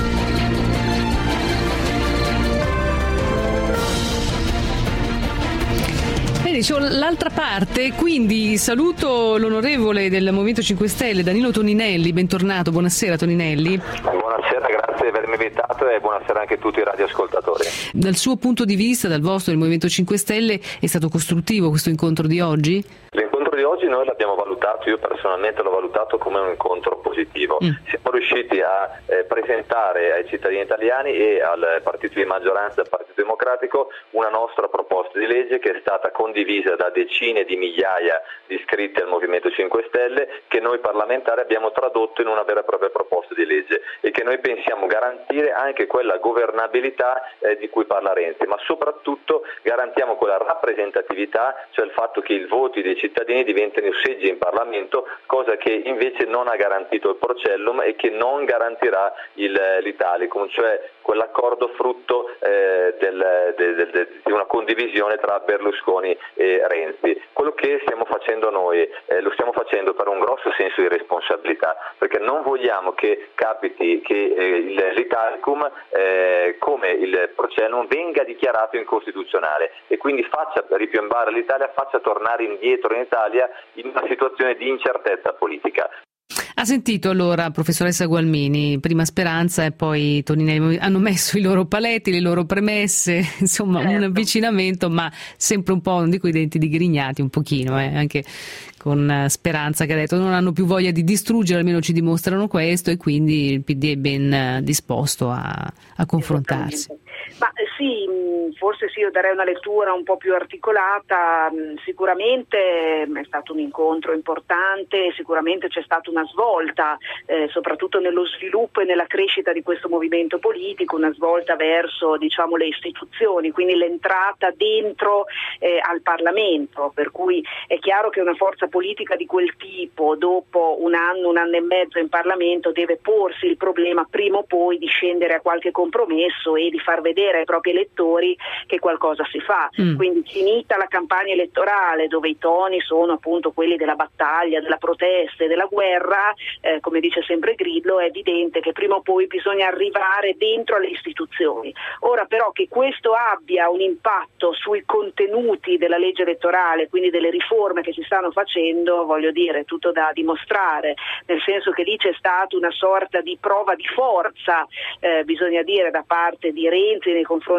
Dicevo, l'altra parte, quindi saluto l'onorevole del Movimento cinque Stelle, Danilo Toninelli, bentornato, buonasera Toninelli. Buonasera, grazie di avermi invitato e buonasera anche a tutti i radioascoltatori. Dal suo punto di vista, dal vostro, del Movimento cinque Stelle, è stato costruttivo questo incontro di oggi? L'incontro di oggi noi l'abbiamo valutato, io personalmente l'ho valutato come un incontro positivo. Mm. Siamo riusciti a eh, presentare ai cittadini italiani e al partito di maggioranza, al Partito Democratico, una nostra proposta di legge che è stata condivisa da decine di migliaia di iscritti al Movimento cinque Stelle, che noi parlamentari abbiamo tradotto in una vera e propria proposta di legge e che noi pensiamo garantire anche quella governabilità eh, di cui parla Renzi, ma soprattutto garantiamo quella rappresentatività, cioè il fatto che i voti dei cittadini diventino seggi in Parlamento, cosa che invece non ha garantito il Porcellum e che non garantirà il, l'Italicum, cioè quell'accordo frutto eh, del, del, del, di una condivisione tra Berlusconi e Renzi. Quello che stiamo facendo noi eh, lo stiamo facendo per un grosso senso di responsabilità, perché non vogliamo che capiti che eh, il, l'Italicum eh, come il Porcellum venga dichiarato incostituzionale e quindi faccia ripiombare l'Italia, faccia tornare indietro in Italia in una situazione di incertezza politica. Ha sentito allora, professoressa Gualmini, prima Speranza e poi Toninelli, hanno messo i loro paletti, le loro premesse, insomma certo. Un avvicinamento, ma sempre un po', non dico i denti digrignati, un pochino, eh, anche con Speranza che ha detto non hanno più voglia di distruggere, almeno ci dimostrano questo, e quindi il P D è ben disposto a, a confrontarsi. Ma sì, forse sì, io darei una lettura un po' più articolata. Sicuramente è stato un incontro importante, sicuramente c'è stata una svolta, eh, soprattutto nello sviluppo e nella crescita di questo movimento politico, una svolta verso, diciamo, le istituzioni, quindi l'entrata dentro eh, al Parlamento, per cui è chiaro che una forza politica di quel tipo, dopo un anno, un anno e mezzo in Parlamento, deve porsi il problema prima o poi di scendere a qualche compromesso e di far vedere ai propri elettori che qualcosa si fa. Mm. Quindi finita la campagna elettorale, dove i toni sono appunto quelli della battaglia, della protesta e della guerra, eh, come dice sempre Grillo, è evidente che prima o poi bisogna arrivare dentro alle istituzioni. Ora però che questo abbia un impatto sui contenuti della legge elettorale, quindi delle riforme che si stanno facendo, voglio dire, tutto da dimostrare, nel senso che lì c'è stata una sorta di prova di forza, eh, bisogna dire, da parte di Renzi nei confronti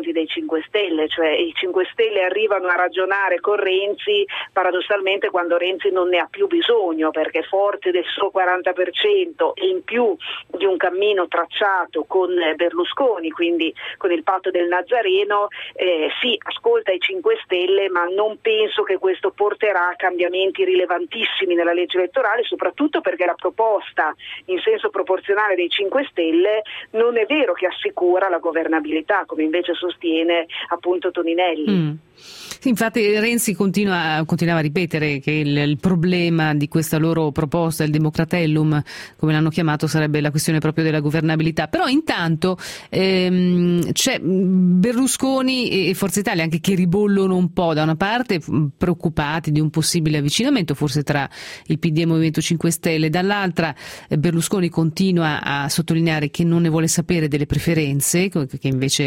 confronti dei cinque Stelle, cioè i cinque Stelle arrivano a ragionare con Renzi paradossalmente quando Renzi non ne ha più bisogno, perché forte del suo quaranta per cento e in più di un cammino tracciato con Berlusconi, quindi con il patto del Nazareno, eh, sì, ascolta i cinque Stelle, ma non penso che questo porterà a cambiamenti rilevantissimi nella legge elettorale, soprattutto perché la proposta in senso proporzionale dei cinque Stelle non è vero che assicura la governabilità, come invece sostiene appunto Toninelli. Mm. Infatti Renzi continua, continuava a ripetere che il, il problema di questa loro proposta, il Democratellum, come l'hanno chiamato, sarebbe la questione proprio della governabilità. Però intanto ehm, c'è Berlusconi e Forza Italia anche che ribollono un po', da una parte preoccupati di un possibile avvicinamento forse tra il P D e il Movimento cinque Stelle, dall'altra Berlusconi continua a sottolineare che non ne vuole sapere delle preferenze, che invece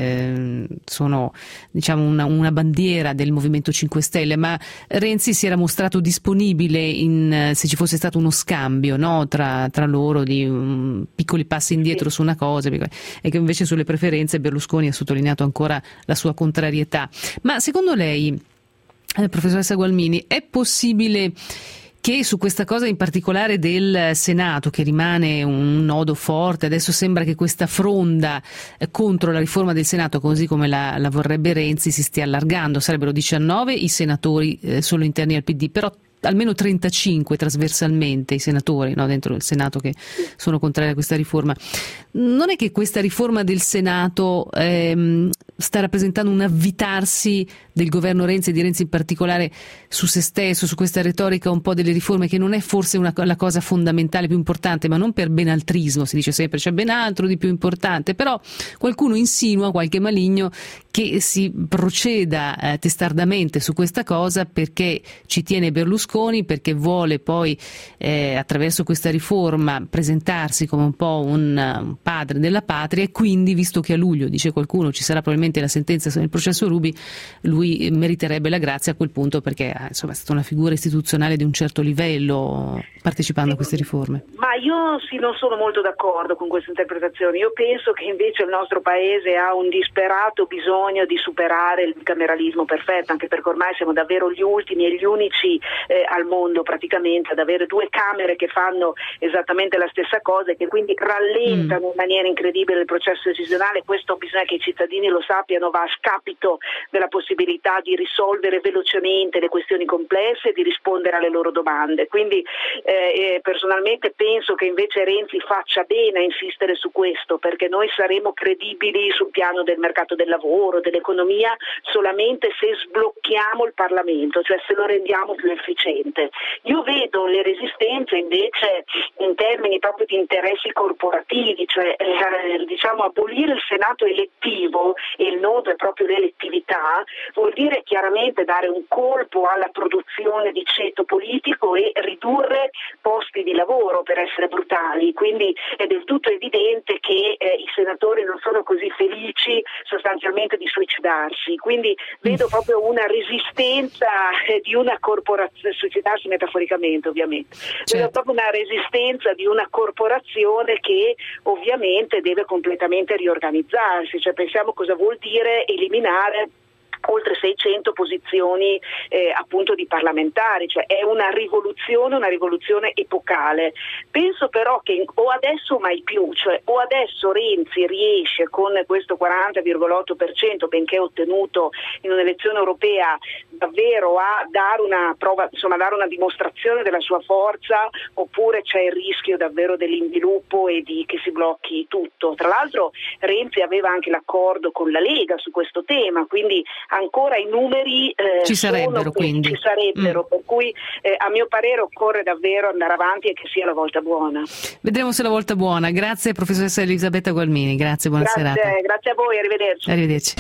eh, sono diciamo una, una bandiera del Movimento cinque Stelle, ma Renzi si era mostrato disponibile in, se ci fosse stato uno scambio, no, tra, tra loro di um, piccoli passi indietro su una cosa, e che invece sulle preferenze Berlusconi ha sottolineato ancora la sua contrarietà. Ma secondo lei, eh, professoressa Gualmini, è possibile che su questa cosa in particolare del Senato, che rimane un nodo forte, adesso sembra che questa fronda contro la riforma del Senato, così come la, la vorrebbe Renzi, si stia allargando? Sarebbero diciannove i senatori eh, solo interni al P D, però almeno trentacinque trasversalmente i senatori, no, dentro il Senato, che sono contrari a questa riforma. Non è che questa riforma del Senato ehm, sta rappresentando un avvitarsi del governo Renzi e di Renzi in particolare su se stesso, su questa retorica un po' delle riforme, che non è forse una, la cosa fondamentale, più importante, ma non per benaltrismo, si dice sempre c'è ben altro di più importante, però qualcuno insinua, qualche maligno, che si proceda eh, testardamente su questa cosa perché ci tiene Berlusconi, perché vuole poi eh, attraverso questa riforma presentarsi come un po' un, un padre della patria, e quindi, visto che a luglio, dice qualcuno, ci sarà probabilmente la sentenza nel processo Ruby, lui meriterebbe la grazia a quel punto, perché insomma è stata una figura istituzionale di un certo livello partecipando a queste riforme. Ma io sì, non sono molto d'accordo con questa interpretazione. Io penso che invece il nostro paese ha un disperato bisogno di superare il bicameralismo perfetto, anche perché ormai siamo davvero gli ultimi e gli unici eh, al mondo praticamente ad avere due camere che fanno esattamente la stessa cosa e che quindi rallentano mm. in maniera incredibile il processo decisionale. Questo bisogna che i cittadini lo sappiano, va a scapito della possibilità di risolvere velocemente le questioni complesse e di rispondere alle loro domande. Quindi eh, personalmente penso che invece Renzi faccia bene a insistere su questo, perché noi saremo credibili sul piano del mercato del lavoro, dell'economia, solamente se sblocchiamo il Parlamento, cioè se lo rendiamo più efficiente. Io vedo le resistenze invece in termini proprio di interessi corporativi, cioè eh, diciamo abolire il Senato elettivo, e il nodo è proprio l'elettività, vuol dire chiaramente dare un colpo alla produzione di ceto politico e ridurre posti di lavoro, per essere brutali. Quindi è del tutto evidente che eh, i senatori non sono così felici sostanzialmente di suicidarsi, quindi vedo proprio una resistenza eh, di una corporazione, suicidarsi metaforicamente ovviamente, certo. Vedo proprio una resistenza di una corporazione che ovviamente deve completamente riorganizzarsi, cioè pensiamo cosa vuol dire eliminare oltre seicento posizioni eh, appunto di parlamentari, cioè è una rivoluzione, una rivoluzione epocale. Penso però che o adesso o mai più, cioè o adesso Renzi riesce con questo quaranta virgola otto per cento, benché ottenuto in un'elezione europea, davvero a dare una prova, insomma dare una dimostrazione della sua forza, oppure c'è il rischio davvero dell'inviluppo e di che si blocchi tutto. Tra l'altro Renzi aveva anche l'accordo con la Lega su questo tema, quindi ancora i numeri eh, ci sarebbero, quindi. Ci sarebbero, mm. per cui eh, a mio parere occorre davvero andare avanti e che sia la volta buona. Vedremo se è la volta buona. Grazie professoressa Elisabetta Gualmini, grazie, buona grazie, serata. Grazie a voi, arrivederci. Arrivederci.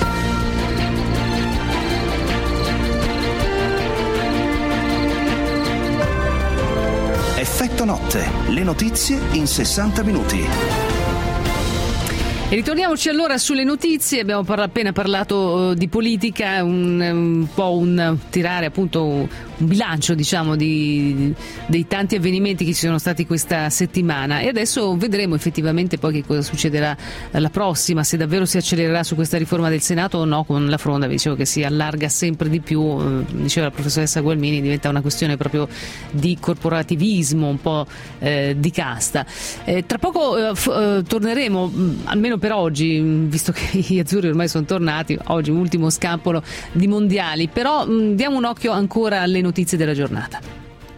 Effetto notte, le notizie in sessanta minuti. E ritorniamoci allora sulle notizie. Abbiamo par- appena parlato uh, di politica, un, un po' un tirare appunto un bilancio, diciamo, di, dei tanti avvenimenti che ci sono stati questa settimana, e adesso vedremo effettivamente poi che cosa succederà la prossima, se davvero si accelererà su questa riforma del Senato o no. Con la fronda vi dicevo che si allarga sempre di più, eh, diceva la professoressa Gualmini, diventa una questione proprio di corporativismo, un po' eh, di casta. Eh, tra poco eh, f- eh, torneremo, mh, almeno per oggi, mh, visto che gli azzurri ormai sono tornati, oggi un ultimo scampolo di mondiali, però mh, diamo un occhio ancora alle notizie della giornata.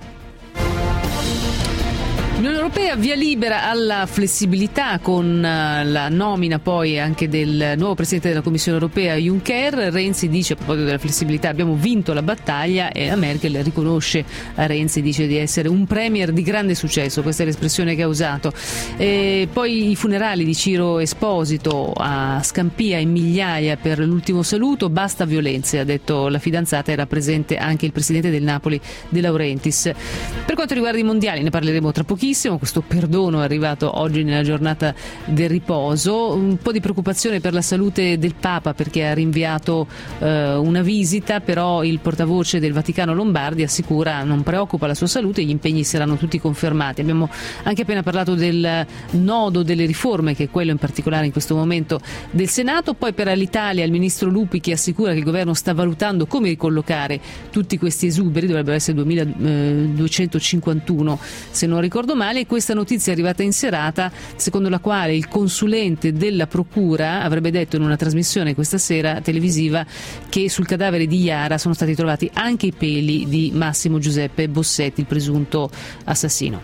L'Unione Europea via libera alla flessibilità con la nomina poi anche del nuovo Presidente della Commissione Europea Juncker. Renzi dice, a proposito della flessibilità, abbiamo vinto la battaglia, e la Merkel riconosce a Renzi, dice di essere un premier di grande successo, questa è l'espressione che ha usato. E poi i funerali di Ciro Esposito a Scampia in migliaia per l'ultimo saluto, basta violenze, ha detto la fidanzata, era presente anche il Presidente del Napoli De Laurentiis. Per quanto riguarda i mondiali ne parleremo tra pochissimo. Questo perdono è arrivato oggi nella giornata del riposo, un po' di preoccupazione per la salute del Papa perché ha rinviato eh, una visita, però il portavoce del Vaticano Lombardi assicura non preoccupa la sua salute, gli impegni saranno tutti confermati. Abbiamo anche appena parlato del nodo delle riforme, che è quello in particolare in questo momento del Senato. Poi per l'Italia il ministro Lupi che assicura che il governo sta valutando come ricollocare tutti questi esuberi, dovrebbero essere duemiladuecentocinquantuno se non ricordo male. E questa notizia è arrivata in serata, secondo la quale il consulente della procura avrebbe detto in una trasmissione questa sera televisiva che sul cadavere di Iara sono stati trovati anche i peli di Massimo Giuseppe Bossetti, il presunto assassino.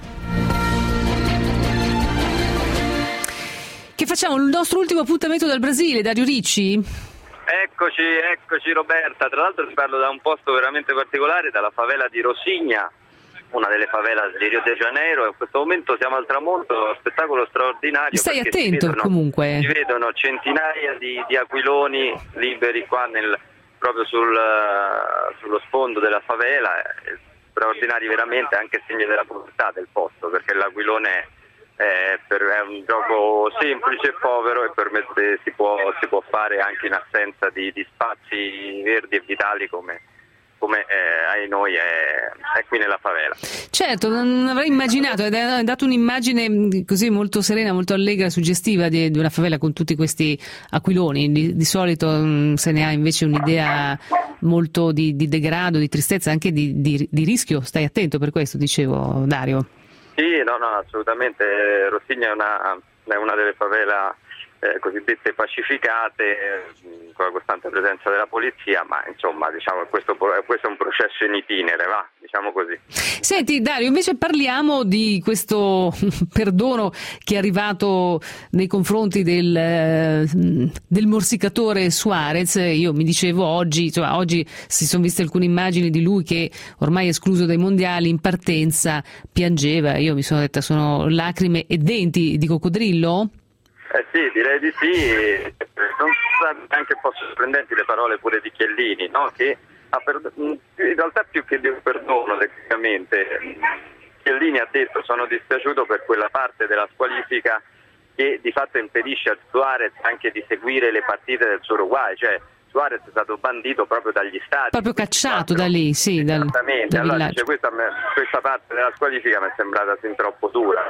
Che facciamo? Il nostro ultimo appuntamento dal Brasile, Dario Ricci? Eccoci, eccoci Roberta. Tra l'altro ti parlo da un posto veramente particolare, dalla favela di Rocinha, una delle favelas di Rio de Janeiro. In questo momento siamo al tramonto, spettacolo straordinario. Stai attento si vedono, comunque. Si vedono centinaia di, di aquiloni liberi qua nel, proprio sul, sullo sfondo della favela, straordinari veramente, anche segno della povertà del posto, perché l'aquilone è, per, è un gioco semplice e povero e permette, si, può, si può fare anche in assenza di, di spazi verdi e vitali come come eh, ai noi è, è qui nella favela. Certo, non avrei immaginato, ed è dato un'immagine così molto serena, molto allegra, suggestiva di, di una favela con tutti questi aquiloni. Di, di solito mh, se ne ha invece un'idea molto di, di degrado, di tristezza, anche di, di, di rischio. Stai attento per questo, dicevo, Dario. Sì, no, no, assolutamente. Rocinha è una, è una delle favela Eh, cosiddette pacificate, eh, con la costante presenza della polizia, ma insomma diciamo questo, questo è un processo in itinere, va, diciamo così. Senti Dario, invece parliamo di questo perdono che è arrivato nei confronti del, eh, del morsicatore Suarez. Io mi dicevo oggi, cioè, oggi si sono viste alcune immagini di lui che ormai escluso dai mondiali in partenza piangeva. Io mi sono detta sono lacrime e denti di coccodrillo? Eh sì, direi di sì. Non sono neanche un po' sorprendenti le parole pure di Chiellini, no? Che ha per... in realtà più che di un perdono tecnicamente, Chiellini ha detto sono dispiaciuto per quella parte della squalifica che di fatto impedisce a Suarez anche di seguire le partite del suo Uruguay, cioè Suarez è stato bandito proprio dagli stadi. Proprio cacciato da lì, sì, dal, esattamente. dal Allora villaggio. dice, questa, questa parte della squalifica mi è sembrata sin troppo dura.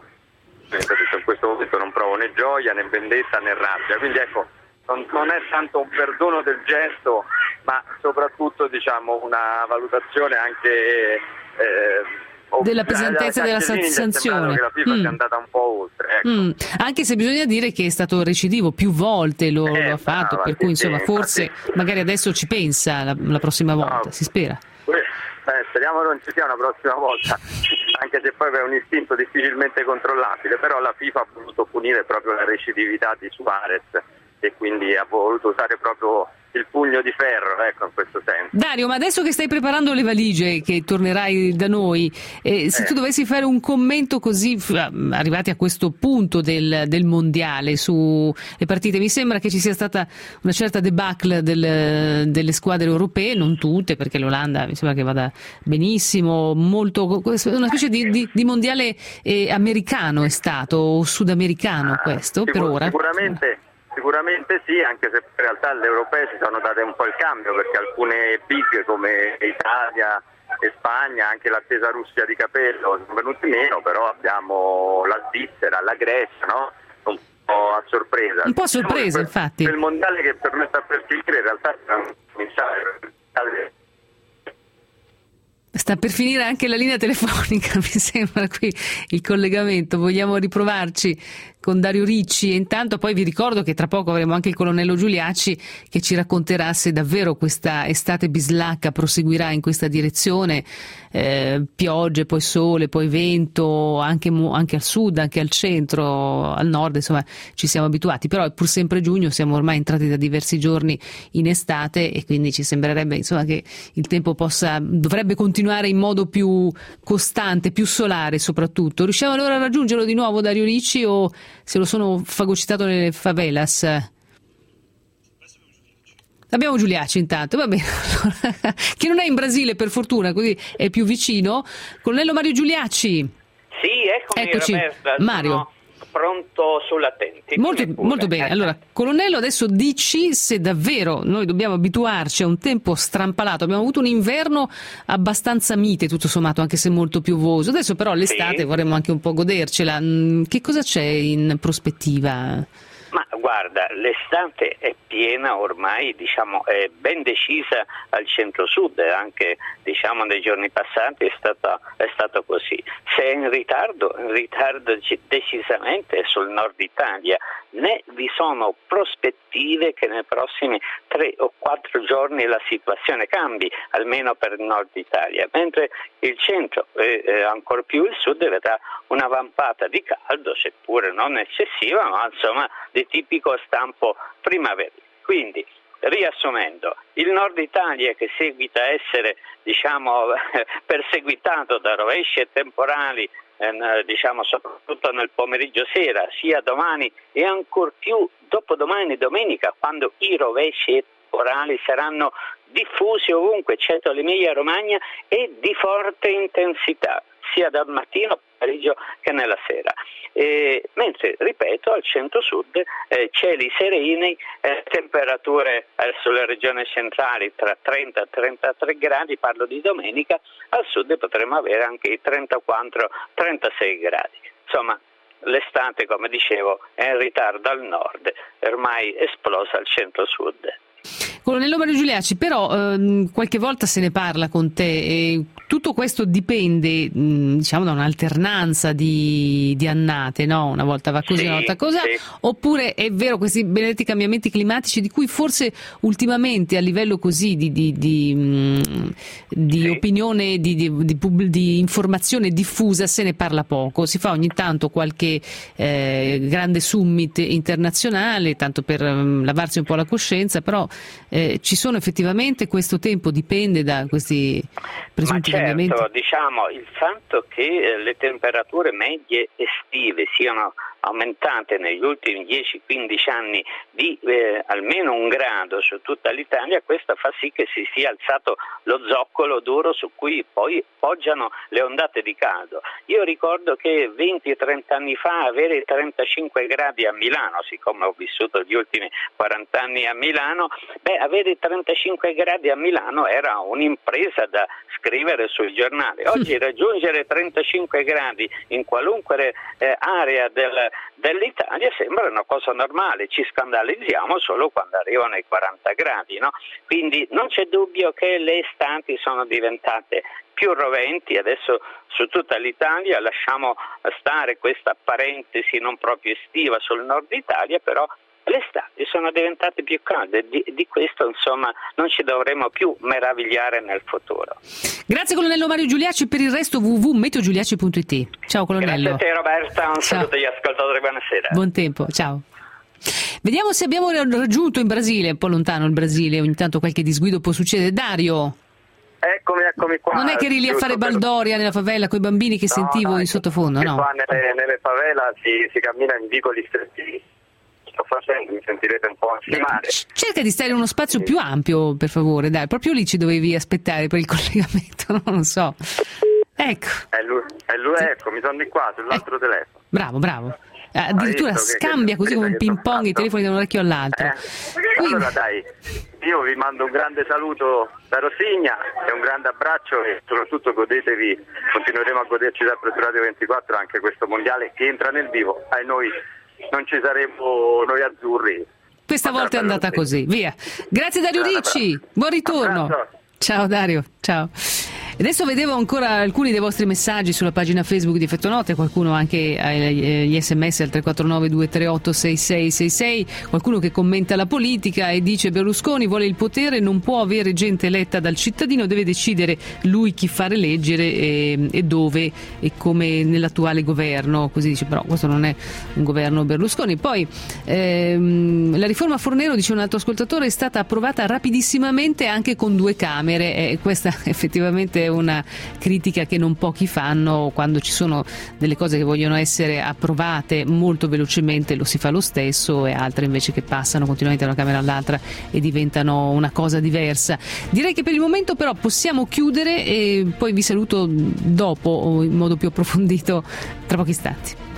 In questo momento non provo né gioia né vendetta né rabbia, quindi ecco non, non è tanto un perdono del gesto, ma soprattutto diciamo una valutazione anche eh, della pesantezza della sanzione. Che la FIFA mm. sia andata un po' oltre, ecco. mm. Anche se bisogna dire che è stato recidivo più volte, lo, eh, lo ha fatto, brava, per cui sì, insomma sì, forse infatti. magari adesso ci pensa la, la prossima volta, no. si spera. Eh, speriamo non ci sia una prossima volta, anche se poi è un istinto difficilmente controllabile, però la FIFA ha voluto punire proprio la recidività di Suarez e quindi ha voluto usare proprio il pugno di ferro, ecco, in questo senso. Dario, ma adesso che stai preparando le valigie, che tornerai da noi, eh, se eh. tu dovessi fare un commento così, arrivati a questo punto del, del mondiale, sulle partite, mi sembra che ci sia stata una certa debacle del, delle squadre europee, non tutte, perché l'Olanda mi sembra che vada benissimo, molto, una specie di, di, di mondiale eh, americano è stato, o sudamericano questo, Sicur- per ora. Sicuramente. Sicuramente sì, anche se in realtà le europee si sono date un po' il cambio, perché alcune big come Italia, e Spagna, anche l'attesa Russia di Capello sono venuti meno, però abbiamo la Svizzera, la Grecia, no? Un po' a sorpresa. Un po' a sorpresa, diciamo infatti. Per il mondiale che per me sta per finire, in realtà è cominciare. Sta per finire anche la linea telefonica, mi sembra, qui il collegamento. Vogliamo riprovarci con Dario Ricci e intanto poi vi ricordo che tra poco avremo anche il colonnello Giuliacci che ci racconterà se davvero questa estate bislacca proseguirà in questa direzione, eh, piogge, poi sole, poi vento, anche, anche al sud, anche al centro, al nord, insomma ci siamo abituati, però è pur sempre giugno, siamo ormai entrati da diversi giorni in estate e quindi ci sembrerebbe insomma che il tempo possa, dovrebbe continuare in modo più costante, più solare soprattutto. Riusciamo allora a raggiungerlo di nuovo Dario Ricci o se lo sono fagocitato nelle favelas? Abbiamo Giuliacci intanto, va bene, che non è in Brasile per fortuna, così è più vicino. Colonnello Mario Giuliacci. Sì, eccomi. Eccoci, Roberta, Mario. Sono pronto sull'attenti. Molto, molto bene, allora colonnello adesso dici se davvero noi dobbiamo abituarci a un tempo strampalato. Abbiamo avuto un inverno abbastanza mite tutto sommato, anche se molto piovoso, adesso però l'estate sì. Vorremmo anche un po' godercela. Che cosa c'è in prospettiva? Ma guarda, l'estate è piena ormai, diciamo, è ben decisa al centro-sud, anche diciamo nei giorni passati è stato, è stato così. Se è in ritardo, in ritardo decisamente sul nord Italia, né vi sono prospettive che nei prossimi tre o quattro giorni la situazione cambi, almeno per il nord Italia, mentre il centro e eh, ancor più il sud vedrà una vampata di caldo, seppure non eccessiva, ma insomma di tipico stampo primaverile. Quindi, riassumendo, il nord Italia che seguita a essere diciamo perseguitato da rovesci e temporali, eh, diciamo soprattutto nel pomeriggio sera, sia domani e ancor più dopodomani domenica, quando i rovesci e temporali saranno diffusi ovunque, eccetto l'Emilia Romagna, e di forte intensità, sia dal mattino, pomeriggio che nella sera. E, mentre, ripeto, al centro-sud eh, cieli sereni, eh, temperature eh, sulle regioni centrali tra trenta e trentatré gradi, parlo di domenica, al sud potremo avere anche i trentaquattro trentasei gradi. Insomma, l'estate, come dicevo, è in ritardo al nord, ormai esplosa al centro-sud. Colonnello Mario Giuliacci, però ehm, qualche volta se ne parla con te e tutto questo dipende mh, diciamo da un'alternanza di, di annate, no? Una volta va così, sì, una volta così, sì. Oppure è vero questi benedetti cambiamenti climatici di cui forse ultimamente a livello così di, di, di, mh, di sì. opinione, di, di, di, pub, di informazione diffusa se ne parla poco, si fa ogni tanto qualche eh, grande summit internazionale tanto per um, lavarsi un po' la coscienza, però Eh, ci sono effettivamente, questo tempo dipende da questi presunti Ma certo, cambiamenti? Diciamo, il fatto che eh, le temperature medie estive siano aumentate negli ultimi dieci quindici anni di eh, almeno un grado su tutta l'Italia, questo fa sì che si sia alzato lo zoccolo duro su cui poi poggiano le ondate di caldo. Io ricordo che venti trenta anni fa avere trentacinque gradi a Milano, siccome ho vissuto gli ultimi quaranta anni a Milano, beh, avere trentacinque gradi a Milano era un'impresa da scrivere sul giornale. Oggi raggiungere trentacinque gradi in qualunque eh, area del dell'Italia sembra una cosa normale, ci scandalizziamo solo quando arrivano i quaranta gradi, no? Quindi non c'è dubbio che le estati sono diventate più roventi, adesso su tutta l'Italia, lasciamo stare questa parentesi non proprio estiva sul nord Italia, però le estati sono diventate più calde, di, di questo insomma non ci dovremo più meravigliare nel futuro. Grazie colonnello Mario Giuliacci, per il resto w w w punto meteo giuliacci punto i t. Ciao colonnello. Grazie a te Roberta, un ciao. Saluto agli ascoltatori, buonasera. Buon tempo, ciao. Vediamo se abbiamo raggiunto in Brasile, un po' lontano il Brasile, ogni tanto qualche disguido può succedere. Dario. Eccomi, eccomi qua. Non è che eri lì a fare baldoria nella favela con i bambini che no, sentivo no, in sottofondo, no? Qua nelle, nelle favela si, si cammina in vicoli stretti. Sto facendo, mi sentirete un po' ansimare. Cerca di stare in uno spazio più ampio, per favore, dai, proprio lì ci dovevi aspettare per il collegamento, no? Non so. Ecco. È lui, è lui, ecco, mi sono di qua, sull'altro eh. telefono. Bravo, bravo. addirittura scambia così come un ping pong i telefoni da un orecchio all'altro. Eh. Quindi... Allora dai, io vi mando un grande saluto da Rosigna e un grande abbraccio e soprattutto godetevi, continueremo a goderci sempre su Radio ventiquattro anche questo mondiale che entra nel vivo. A noi non ci saremo noi azzurri. Questa Ma volta è andata così, via. Grazie Dario Ricci, buon ritorno. Abbraccio. Ciao Dario, ciao. Adesso vedevo ancora alcuni dei vostri messaggi sulla pagina Facebook di Effetto Notte, qualcuno anche gli sms al tre quattro nove due tre otto sei sei sei sei, qualcuno che commenta la politica e dice Berlusconi vuole il potere, non può avere gente eletta dal cittadino, deve decidere lui chi fare eleggere e, e dove e come nell'attuale governo, così dice, però questo non è un governo Berlusconi. Poi ehm, la riforma Fornero, dice un altro ascoltatore, è stata approvata rapidissimamente anche con due camere e questa effettivamente una critica che non pochi fanno. Quando ci sono delle cose che vogliono essere approvate molto velocemente lo si fa lo stesso, e altre invece che passano continuamente da una Camera all'altra e diventano una cosa diversa. Direi che per il momento però possiamo chiudere e poi vi saluto dopo in modo più approfondito tra pochi istanti.